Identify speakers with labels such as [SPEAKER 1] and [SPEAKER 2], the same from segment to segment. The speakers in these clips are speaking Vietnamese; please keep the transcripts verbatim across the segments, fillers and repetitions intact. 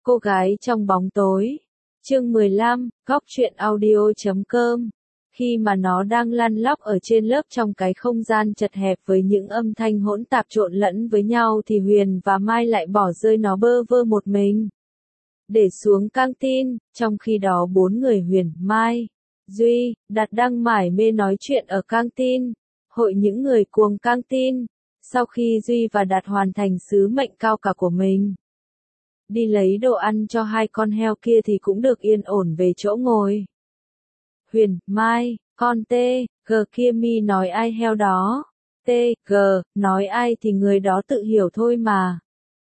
[SPEAKER 1] Cô gái trong bóng tối. Chương mười lăm, góc truyện audio chấm com. Khi mà nó đang lăn lóc ở trên lớp trong cái không gian chật hẹp với những âm thanh hỗn tạp trộn lẫn với nhau thì Huyền và Mai lại bỏ rơi nó bơ vơ một mình. Để xuống căng tin, trong khi đó bốn người Huyền, Mai, Duy, Đạt đang mải mê nói chuyện ở căng tin. Hội những người cuồng căng tin. Sau khi Duy và Đạt hoàn thành sứ mệnh cao cả của mình, đi lấy đồ ăn cho hai con heo kia thì cũng được yên ổn về chỗ ngồi. Huyền, Mai, con T, G kia mi nói ai heo đó. T, G, nói ai thì người đó tự hiểu thôi mà.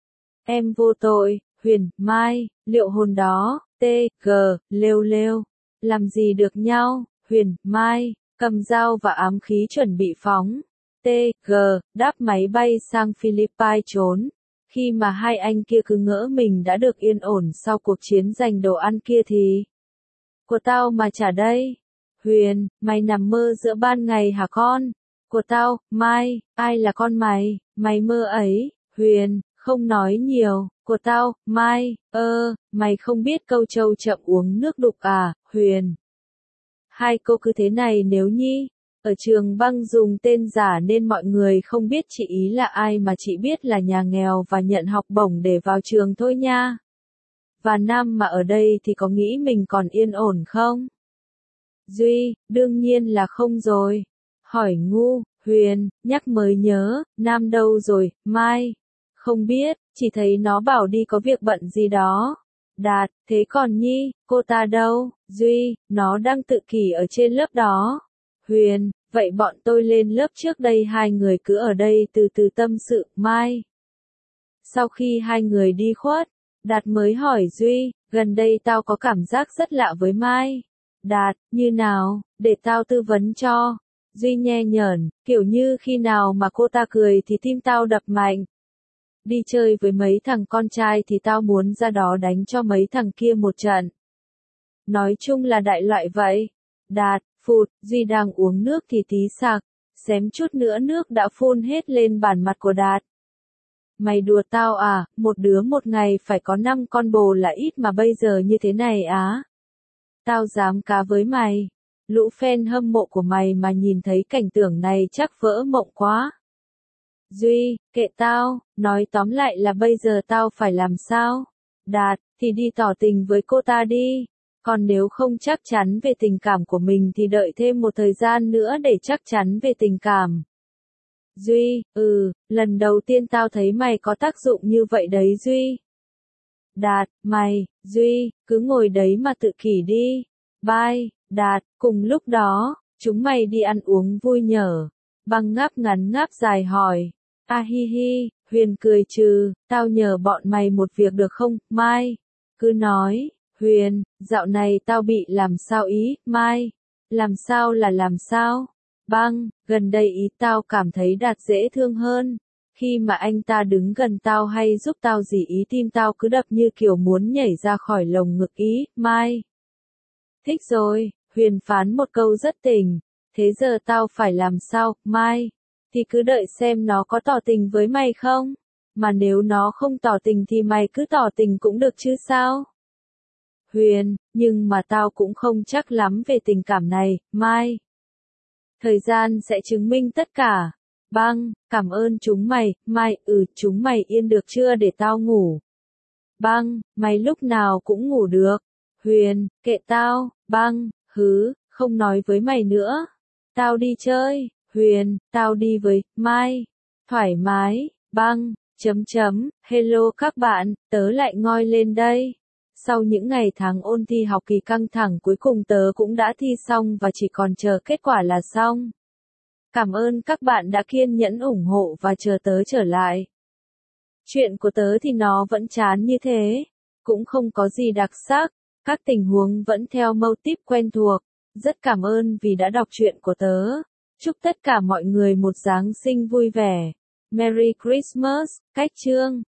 [SPEAKER 1] Em vô tội, Huyền, Mai, liệu hồn đó. T, G, lêu lêu. Làm gì được nhau, Huyền, Mai, cầm dao và ám khí chuẩn bị phóng. T, G, đáp máy bay sang Philippines trốn. Khi mà hai anh kia cứ ngỡ mình đã được yên ổn sau cuộc chiến giành đồ ăn kia thì... Của tao mà trả đây. Huyền, mày nằm mơ giữa ban ngày hả con? Của tao, Mai, ai là con mày? Mày mơ ấy. Huyền, không nói nhiều. Của tao, Mai, ơ, mày không biết câu trâu chậm uống nước đục à, Huyền. Hai câu cứ thế này nếu nhi. Ở trường băng dùng tên giả nên mọi người không biết chị ý là ai mà chị biết là nhà nghèo và nhận học bổng để vào trường thôi nha. Và Nam mà ở đây thì có nghĩ mình còn yên ổn không? Duy, đương nhiên là không rồi. Hỏi ngu, Huyền, nhắc mới nhớ, Nam đâu rồi, Mai? Không biết, chỉ thấy nó bảo đi có việc bận gì đó. Đạt, thế còn Nhi, cô ta đâu? Duy, nó đang tự kỷ ở trên lớp đó. Huyền, vậy bọn tôi lên lớp trước đây hai người cứ ở đây từ từ tâm sự, Mai. Sau khi hai người đi khuất, Đạt mới hỏi Duy, gần đây tao có cảm giác rất lạ với Mai. Đạt, như nào, để tao tư vấn cho. Duy nhe nhởn, kiểu như khi nào mà cô ta cười thì tim tao đập mạnh. Đi chơi với mấy thằng con trai thì tao muốn ra đó đánh cho mấy thằng kia một trận. Nói chung là đại loại vậy. Đạt, phụt, Duy đang uống nước thì tí sặc, xém chút nữa nước đã phun hết lên bản mặt của Đạt. Mày đùa tao à, một đứa một ngày phải có năm con bồ là ít mà bây giờ như thế này á. Tao dám cá với mày. Lũ fan hâm mộ của mày mà nhìn thấy cảnh tượng này chắc vỡ mộng quá. Duy, kệ tao, nói tóm lại là bây giờ tao phải làm sao? Đạt, thì đi tỏ tình với cô ta đi. Còn nếu không chắc chắn về tình cảm của mình thì đợi thêm một thời gian nữa để chắc chắn về tình cảm. Duy, ừ, lần đầu tiên tao thấy mày có tác dụng như vậy đấy Duy. Đạt, mày, Duy, cứ ngồi đấy mà tự kỷ đi. Bye, Đạt, cùng lúc đó, chúng mày đi ăn uống vui nhở. Băng ngáp ngắn ngáp dài hỏi. A hi hi, Huyền cười trừ, tao nhờ bọn mày một việc được không, Mai? Cứ nói, Huyền, dạo này tao bị làm sao ý, Mai? Làm sao là làm sao? Băng, gần đây ý tao cảm thấy Đạt dễ thương hơn. Khi mà anh ta đứng gần tao hay giúp tao gì ý tim tao cứ đập như kiểu muốn nhảy ra khỏi lồng ngực ý, Mai. Thích rồi, Huyền phán một câu rất tình. Thế giờ tao phải làm sao, Mai? Thì cứ đợi xem nó có tỏ tình với mày không? Mà nếu nó không tỏ tình thì mày cứ tỏ tình cũng được chứ sao? Huyền, nhưng mà tao cũng không chắc lắm về tình cảm này, Mai. Thời gian sẽ chứng minh tất cả. Băng, cảm ơn chúng mày, Mai, ừ, chúng mày yên được chưa để tao ngủ. Băng, mày lúc nào cũng ngủ được. Huyền, kệ tao, Băng, hứ, không nói với mày nữa. Tao đi chơi, Huyền, tao đi với, Mai. Thoải mái, Băng, chấm chấm, hello các bạn, tớ lại ngoi lên đây. Sau những ngày tháng ôn thi học kỳ căng thẳng cuối cùng tớ cũng đã thi xong và chỉ còn chờ kết quả là xong. Cảm ơn các bạn đã kiên nhẫn ủng hộ và chờ tớ trở lại. Chuyện của tớ thì nó vẫn chán như thế, cũng không có gì đặc sắc, các tình huống vẫn theo mâu típ quen thuộc. Rất cảm ơn vì đã đọc truyện của tớ. Chúc tất cả mọi người một Giáng sinh vui vẻ. Merry Christmas, cách chương.